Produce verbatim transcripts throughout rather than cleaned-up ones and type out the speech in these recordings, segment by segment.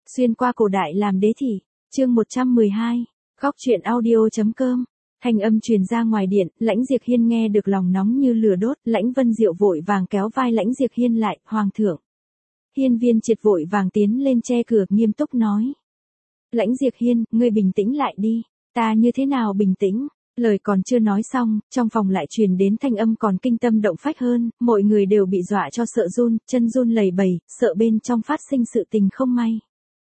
Xuyên qua cổ đại làm đế thị, chương một trăm mười hai, góc truyện audio.com. Thanh âm truyền ra ngoài điện, Lãnh Diệp Hiên nghe được lòng nóng như lửa đốt, Lãnh Vân Diệu vội vàng kéo vai Lãnh Diệp Hiên lại, "Hoàng thượng." Hiên Viên Triệt vội vàng tiến lên che cửa, nghiêm túc nói: "Lãnh Diệp Hiên, ngươi bình tĩnh lại đi." "Ta như thế nào bình tĩnh?" Lời còn chưa nói xong, trong phòng lại truyền đến thanh âm còn kinh tâm động phách hơn, mọi người đều bị dọa cho sợ run, chân run lẩy bẩy, sợ bên trong phát sinh sự tình không may.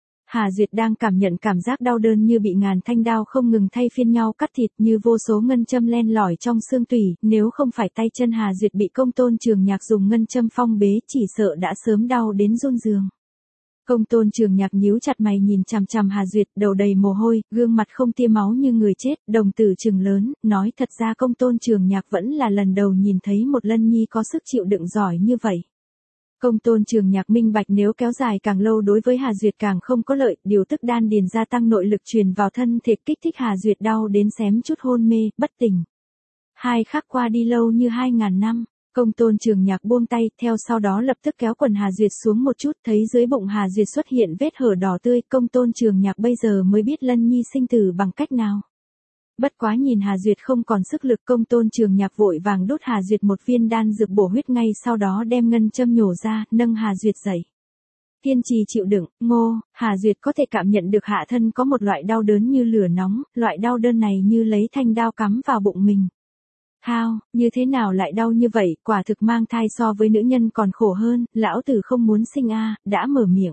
Hà Duyệt đang cảm nhận cảm giác đau đớn như bị ngàn thanh đao không ngừng thay phiên nhau cắt thịt, như vô số ngân châm len lỏi trong xương tủy, nếu không phải tay chân Hà Duyệt bị Công Tôn Trường Nhạc dùng ngân châm phong bế, chỉ sợ đã sớm đau đến run giường. Công Tôn Trường Nhạc nhíu chặt mày nhìn chằm chằm Hà Duyệt, đầu đầy mồ hôi, gương mặt không tia máu như người chết, đồng tử trừng lớn, nói thật ra Công Tôn Trường Nhạc vẫn là lần đầu nhìn thấy một Lân Nhi có sức chịu đựng giỏi như vậy. Công Tôn Trường Nhạc minh bạch nếu kéo dài càng lâu đối với Hà Duyệt càng không có lợi, điều tức đan điền gia tăng nội lực truyền vào thân thể kích thích Hà Duyệt đau đến xém chút hôn mê, bất tỉnh. Hai khắc qua đi lâu như hai ngàn năm. Công Tôn Trường Nhạc buông tay, theo sau đó lập tức kéo quần Hà Duyệt xuống một chút, thấy dưới bụng Hà Duyệt xuất hiện vết hở đỏ tươi, Công Tôn Trường Nhạc bây giờ mới biết Lân Nhi sinh tử bằng cách nào. Bất quá nhìn Hà Duyệt không còn sức lực, Công Tôn Trường Nhạc vội vàng đút Hà Duyệt một viên đan dược bổ huyết, ngay sau đó đem ngân châm nhổ ra, nâng Hà Duyệt dậy. Kiên trì chịu đựng, ngô, Hà Duyệt có thể cảm nhận được hạ thân có một loại đau đớn như lửa nóng, loại đau đớn này như lấy thanh đao cắm vào bụng mình. Hao, như thế nào lại đau như vậy, quả thực mang thai so với nữ nhân còn khổ hơn, lão tử không muốn sinh a, đã mở miệng.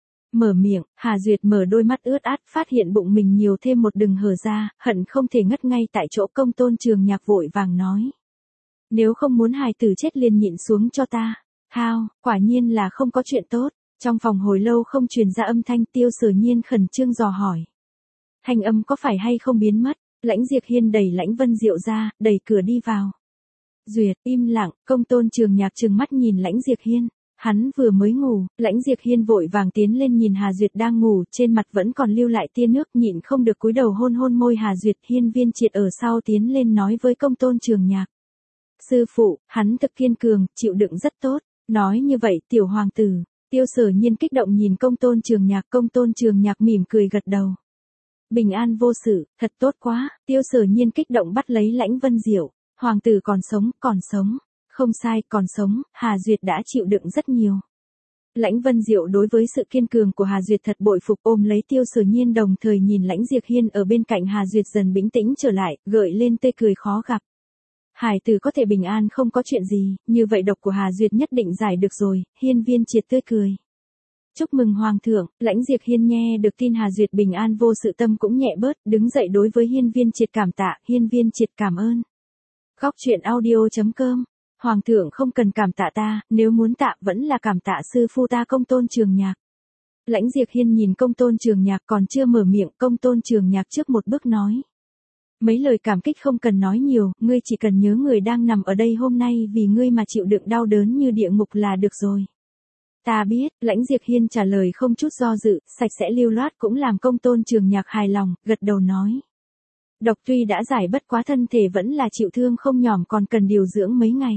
Mở miệng, Hà Duyệt mở đôi mắt ướt át, phát hiện bụng mình nhiều thêm một đường hở ra, hận không thể ngất ngay tại chỗ. Công Tôn Trường Nhạc vội vàng nói: "Nếu không muốn hài tử chết liền nhịn xuống cho ta." Hao, quả nhiên là không có chuyện tốt. Trong phòng hồi lâu không truyền ra âm thanh, Tiêu Sở Nhiên khẩn trương dò hỏi: "Thanh âm có phải hay không biến mất?" Lãnh Diệp Hiên đẩy Lãnh Vân Diệu ra, đẩy cửa đi vào. Duyệt, im lặng. Công Tôn Trường Nhạc trừng mắt nhìn Lãnh Diệp Hiên. Hắn vừa mới ngủ, Lãnh Diệp Hiên vội vàng tiến lên nhìn Hà Duyệt đang ngủ, trên mặt vẫn còn lưu lại tia nước, nhịn không được cúi đầu hôn hôn môi Hà Duyệt. Hiên Viên Triệt ở sau tiến lên nói với Công Tôn Trường Nhạc: "Sư phụ, hắn thực kiên cường, chịu đựng rất tốt." Nói như vậy, tiểu hoàng tử. Tiêu Sở Nhiên kích động nhìn Công Tôn Trường Nhạc, Công Tôn Trường Nhạc mỉm cười gật đầu. Bình an vô sự, thật tốt quá. Tiêu Sở Nhiên kích động bắt lấy Lãnh Vân Diệu. Hoàng tử còn sống, còn sống. Không sai, còn sống, Hà Duyệt đã chịu đựng rất nhiều. Lãnh Vân Diệu đối với sự kiên cường của Hà Duyệt thật bội phục, ôm lấy Tiêu Sở Nhiên đồng thời nhìn Lãnh Diệp Hiên ở bên cạnh Hà Duyệt dần bình tĩnh trở lại, gợi lên tươi cười khó gặp. Hải tử có thể bình an không có chuyện gì, như vậy độc của Hà Duyệt nhất định giải được rồi. Hiên Viên Triệt tươi cười: "Chúc mừng Hoàng thượng." Lãnh Diệp Hiên nghe được tin Hà Duyệt bình an vô sự, tâm cũng nhẹ bớt, đứng dậy đối với Hiên Viên Triệt cảm tạ. Hiên Viên Triệt cảm ơn. Góc truyện audio.com. Hoàng thượng không cần cảm tạ ta, nếu muốn tạ vẫn là cảm tạ sư phu ta Công Tôn Trường Nhạc. Lãnh Diệp Hiên nhìn Công Tôn Trường Nhạc còn chưa mở miệng, Công Tôn Trường Nhạc trước một bước nói: "Mấy lời cảm kích không cần nói nhiều, ngươi chỉ cần nhớ người đang nằm ở đây hôm nay vì ngươi mà chịu đựng đau đớn như địa ngục là được rồi." "Ta biết." Lãnh Diệp Hiên trả lời không chút do dự, sạch sẽ lưu loát cũng làm Công Tôn Trường Nhạc hài lòng, gật đầu nói: "Độc tuy đã giải bất quá thân thể vẫn là chịu thương không nhỏm, còn cần điều dưỡng mấy ngày."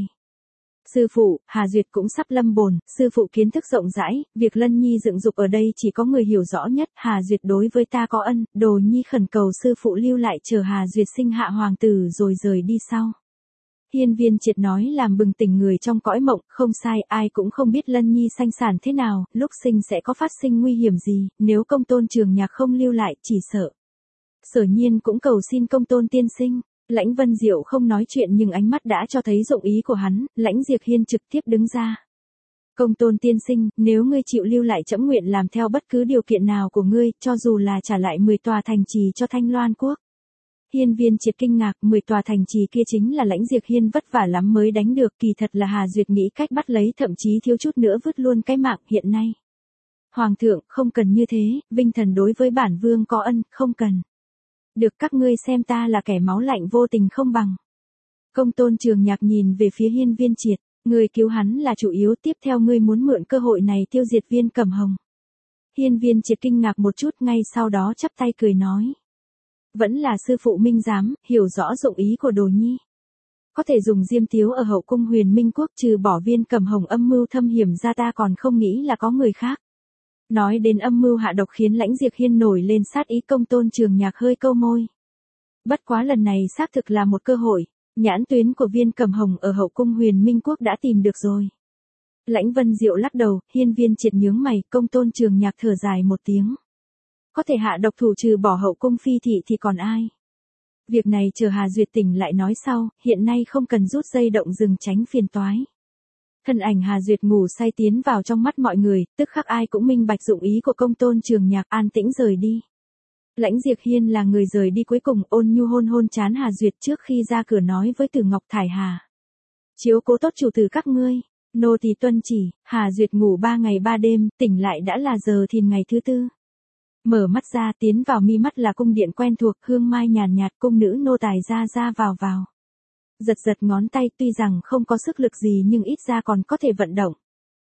"Sư phụ, Hà Duyệt cũng sắp lâm bồn, sư phụ kiến thức rộng rãi, việc Lân Nhi dựng dục ở đây chỉ có người hiểu rõ nhất, Hà Duyệt đối với ta có ân, Đồ Nhi khẩn cầu sư phụ lưu lại chờ Hà Duyệt sinh hạ hoàng tử rồi rời đi sau." Hiên Viên Triệt nói làm bừng tỉnh người trong cõi mộng, không sai, ai cũng không biết Lân Nhi sanh sản thế nào, lúc sinh sẽ có phát sinh nguy hiểm gì, nếu Công Tôn Trường Nhạc không lưu lại, chỉ sợ. Sở Nhiên cũng cầu xin Công Tôn tiên sinh. Lãnh Vân Diệu không nói chuyện nhưng ánh mắt đã cho thấy dụng ý của hắn. Lãnh Diệp Hiên trực tiếp đứng ra: "Công Tôn tiên sinh, nếu ngươi chịu lưu lại, trẫm nguyện làm theo bất cứ điều kiện nào của ngươi, cho dù là trả lại mười tòa thành trì cho Thanh Loan quốc." Hiên Viên Triệt kinh ngạc, mười tòa thành trì kia chính là Lãnh Diệp Hiên vất vả lắm mới đánh được, kỳ thật là Hà Duyệt nghĩ cách bắt lấy, thậm chí thiếu chút nữa vứt luôn cái mạng. Hiện nay, Hoàng thượng không cần như thế, Vinh thần đối với bản vương có ân, không cần. Được, các ngươi xem ta là kẻ máu lạnh vô tình không bằng. Công Tôn Trường Nhạc nhìn về phía Hiên Viên Triệt: "Ngươi cứu hắn là chủ yếu, tiếp theo ngươi muốn mượn cơ hội này tiêu diệt Viên Cẩm Hồng." Hiên Viên Triệt kinh ngạc một chút, ngay sau đó chắp tay cười nói: "Vẫn là sư phụ minh giám, hiểu rõ dụng ý của Đồ Nhi. Có thể dùng Diêm Tiếu ở hậu cung Huyền Minh quốc, trừ bỏ Viên Cẩm Hồng âm mưu thâm hiểm ra, ta còn không nghĩ là có người khác." Nói đến âm mưu hạ độc khiến Lãnh Diệp Hiên nổi lên sát ý, Công Tôn Trường Nhạc hơi câu môi. Bất quá lần này xác thực là một cơ hội, nhãn tuyến của Viên Cẩm Hồng ở hậu cung Huyền Minh Quốc đã tìm được rồi. Lãnh Vân Diệu lắc đầu, Hiên Viên Triệt nhướng mày, Công Tôn Trường Nhạc thở dài một tiếng. Có thể hạ độc thủ trừ bỏ hậu cung phi thị thì còn ai? Việc này chờ Hà Duyệt tỉnh lại nói sau, hiện nay không cần rút dây động rừng tránh phiền toái. Thân ảnh Hà Duyệt ngủ say tiến vào trong mắt mọi người, tức khắc ai cũng minh bạch dụng ý của Công Tôn Trường Nhạc, an tĩnh rời đi. Lãnh Diệp Hiên là người rời đi cuối cùng, ôn nhu hôn hôn trán Hà Duyệt trước khi ra cửa nói với Từ Ngọc Thải Hà. Chiếu cố tốt chủ tử các ngươi, nô tỳ tuân chỉ. Hà Duyệt ngủ ba ngày ba đêm, tỉnh lại đã là giờ thìn ngày thứ tư. Mở mắt ra, tiến vào mi mắt là cung điện quen thuộc, hương mai nhàn nhạt, cung nữ nô tài ra ra vào vào. Giật giật ngón tay, tuy rằng không có sức lực gì nhưng ít ra còn có thể vận động.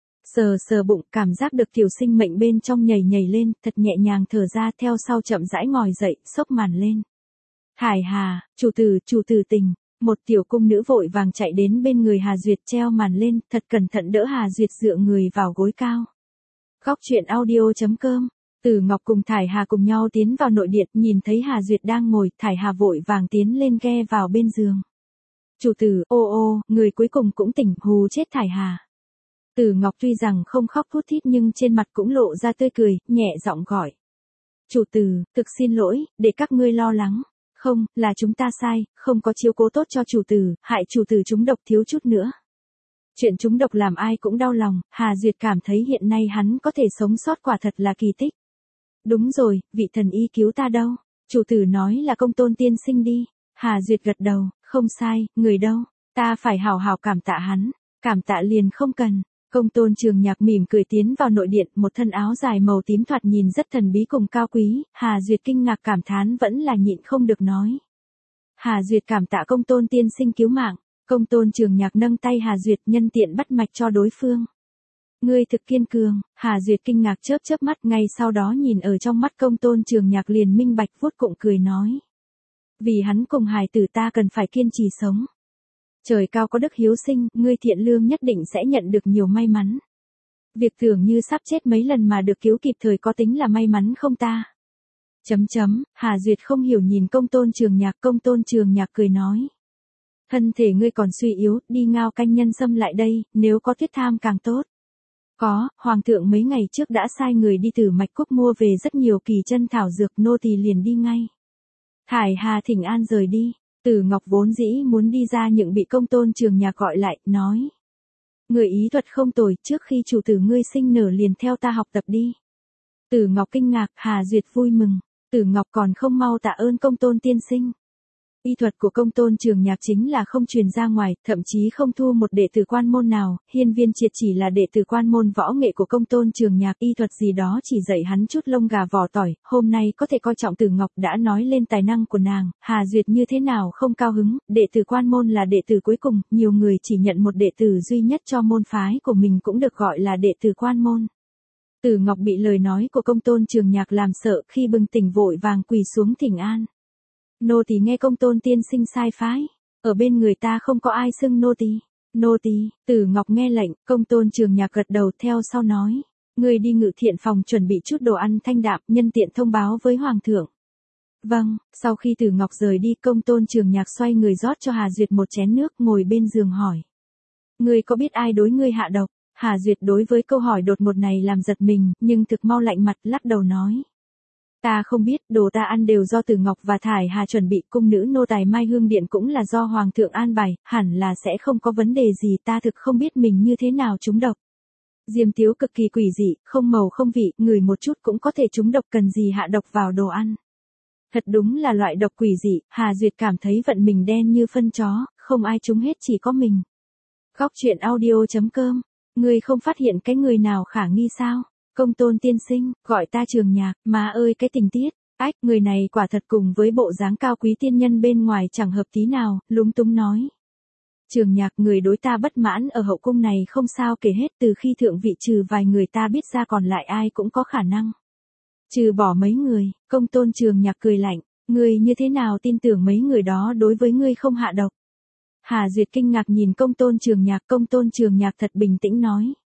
Sờ sờ bụng, cảm giác được tiểu sinh mệnh bên trong nhảy nhảy lên, thật nhẹ nhàng thở ra, theo sau chậm rãi ngồi dậy, xốc màn lên. Thải Hà, chủ tử, chủ tử tỉnh. Một tiểu cung nữ vội vàng chạy đến bên người Hà Duyệt, treo màn lên, thật cẩn thận đỡ Hà Duyệt dựa người vào gối cao. Góc truyện audio chấm com. Từ Ngọc cùng Thải Hà cùng nhau tiến vào nội điện, nhìn thấy Hà Duyệt đang ngồi, Thải Hà vội vàng tiến lên ghe vào bên giường. Chủ tử, ô ô, người cuối cùng cũng tỉnh, hù chết Thải Hà. Từ Ngọc tuy rằng không khóc thút thít nhưng trên mặt cũng lộ ra tươi cười, nhẹ giọng gọi. Chủ tử, thực xin lỗi, để các ngươi lo lắng. Không, là chúng ta sai, không có chiếu cố tốt cho chủ tử, hại chủ tử trúng độc thiếu chút nữa. Chuyện trúng độc làm ai cũng đau lòng, Hà Duyệt cảm thấy hiện nay hắn có thể sống sót quả thật là kỳ tích. Đúng rồi, vị thần y cứu ta đâu? Chủ tử nói là Công Tôn tiên sinh đi. Hà Duyệt gật đầu, không sai, người đâu? Ta phải hào hào cảm tạ hắn, cảm tạ liền không cần. Công Tôn Trường Nhạc mỉm cười tiến vào nội điện, một thân áo dài màu tím thoạt nhìn rất thần bí cùng cao quý, Hà Duyệt kinh ngạc cảm thán vẫn là nhịn không được nói. Hà Duyệt cảm tạ Công Tôn tiên sinh cứu mạng, Công Tôn Trường Nhạc nâng tay Hà Duyệt nhân tiện bắt mạch cho đối phương. Ngươi thực kiên cường. Hà Duyệt kinh ngạc chớp chớp mắt, ngay sau đó nhìn ở trong mắt Công Tôn Trường Nhạc liền minh bạch, vuốt cụng cười nói. Vì hắn cùng hài tử ta cần phải kiên trì sống. Trời cao có đức hiếu sinh, ngươi thiện lương nhất định sẽ nhận được nhiều may mắn. Việc tưởng như sắp chết mấy lần mà được cứu kịp thời có tính là may mắn không ta? Chấm chấm, Hà Duyệt không hiểu nhìn Công Tôn Trường Nhạc, Công Tôn Trường Nhạc cười nói. Thân thể ngươi còn suy yếu, đi ngao canh nhân sâm lại đây, nếu có thiết tham càng tốt. Có, Hoàng thượng mấy ngày trước đã sai người đi từ Mạch Quốc mua về rất nhiều kỳ chân thảo dược, nô tỳ liền đi ngay. Thải Hà thỉnh an rời đi. Từ Ngọc vốn dĩ muốn đi ra nhưng bị Công Tôn Trường Nhạc gọi lại, nói. Người ý thuật không tồi, trước khi chủ tử ngươi sinh nở liền theo ta học tập đi. Từ Ngọc kinh ngạc, Hà Duyệt vui mừng. Từ Ngọc còn không mau tạ ơn Công Tôn tiên sinh. Y thuật của Công Tôn Trường Nhạc chính là không truyền ra ngoài, thậm chí không thu một đệ tử quan môn nào, Hiên Viên Triệt chỉ là đệ tử quan môn võ nghệ của Công Tôn Trường Nhạc, y thuật gì đó chỉ dạy hắn chút lông gà vỏ tỏi, hôm nay có thể coi trọng Từ Ngọc đã nói lên tài năng của nàng, Hà Duyệt như thế nào không cao hứng, đệ tử quan môn là đệ tử cuối cùng, nhiều người chỉ nhận một đệ tử duy nhất cho môn phái của mình cũng được gọi là đệ tử quan môn. Từ Ngọc bị lời nói của Công Tôn Trường Nhạc làm sợ, khi bừng tỉnh vội vàng quỳ xuống thỉnh an. Nô tỳ nghe Công Tôn tiên sinh sai phái, ở bên người ta không có ai xưng nô tỳ. Nô tỳ. Từ Ngọc nghe lệnh, Công Tôn Trường Nhạc gật đầu theo sau nói, ngươi đi ngự thiện phòng chuẩn bị chút đồ ăn thanh đạm, nhân tiện thông báo với hoàng thượng. Vâng. Sau khi Từ Ngọc rời đi, Công Tôn Trường Nhạc xoay người rót cho Hà Duyệt một chén nước, ngồi bên giường hỏi, ngươi có biết ai đối ngươi hạ độc? Hà Duyệt đối với câu hỏi đột ngột này làm giật mình, nhưng thực mau lạnh mặt lắc đầu nói. Ta không biết, đồ ta ăn đều do Từ Ngọc và Thải Hà chuẩn bị, cung nữ nô tài Mai Hương Điện cũng là do Hoàng thượng an bài, hẳn là sẽ không có vấn đề gì, ta thực không biết mình như thế nào trúng độc. Diêm Tiếu cực kỳ quỷ dị, không màu không vị, ngửi một chút cũng có thể trúng độc, cần gì hạ độc vào đồ ăn. Thật đúng là loại độc quỷ dị, Hà Duyệt cảm thấy vận mình đen như phân chó, không ai trúng hết chỉ có mình. Góc truyện audio chấm com, ngươi không phát hiện cái người nào khả nghi sao? Công Tôn tiên sinh, gọi ta Trường Nhạc, má ơi cái tình tiết, ách, người này quả thật cùng với bộ dáng cao quý tiên nhân bên ngoài chẳng hợp tí nào, lúng túng nói. Trường Nhạc, người đối ta bất mãn ở hậu cung này không sao kể hết, từ khi thượng vị trừ vài người ta biết ra còn lại ai cũng có khả năng. Trừ bỏ mấy người, Công Tôn Trường Nhạc cười lạnh, ngươi như thế nào tin tưởng mấy người đó đối với ngươi không hạ độc? Hà Duyệt kinh ngạc nhìn Công Tôn Trường Nhạc, Công Tôn Trường Nhạc thật bình tĩnh nói.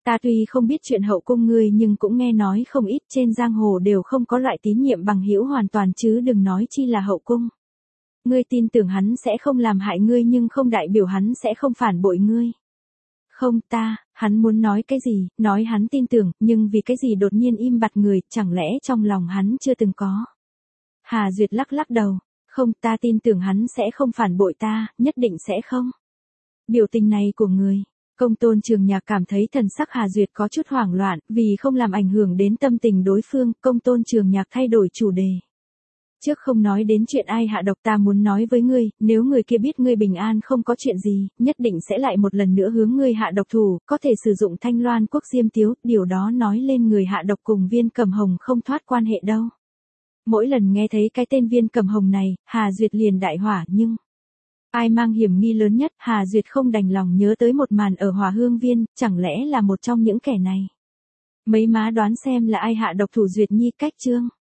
Ta tuy không biết chuyện hậu cung ngươi nhưng cũng nghe nói không ít, trên giang hồ đều không có loại tín nhiệm bằng hữu hoàn toàn chứ đừng nói chi là hậu cung. Ngươi tin tưởng hắn sẽ không làm hại ngươi nhưng không đại biểu hắn sẽ không phản bội ngươi. Không ta, hắn muốn nói cái gì, nói hắn tin tưởng, nhưng vì cái gì đột nhiên im bặt người, chẳng lẽ trong lòng hắn chưa từng có. Hà Duyệt lắc lắc đầu, không ta tin tưởng hắn sẽ không phản bội ta, nhất định sẽ không. Biểu tình này của người, Công Tôn Trường Nhạc cảm thấy thần sắc Hà Duyệt có chút hoảng loạn, vì không làm ảnh hưởng đến tâm tình đối phương, Công Tôn Trường Nhạc thay đổi chủ đề. Trước không nói đến chuyện ai hạ độc ta muốn nói với ngươi, nếu người kia biết ngươi bình an không có chuyện gì, nhất định sẽ lại một lần nữa hướng ngươi hạ độc thủ, có thể sử dụng thanh loan quốc diêm tiếu, điều đó nói lên người hạ độc cùng Viên Cầm Hồng không thoát quan hệ đâu. Mỗi lần nghe thấy cái tên Viên Cầm Hồng này, Hà Duyệt liền đại hỏa nhưng... Ai mang hiểm nghi lớn nhất, Hà Duyệt không đành lòng nhớ tới một màn ở Hòa Hương Viên, chẳng lẽ là một trong những kẻ này. Mấy má đoán xem là ai hạ độc thủ Duyệt Nhi cách chương.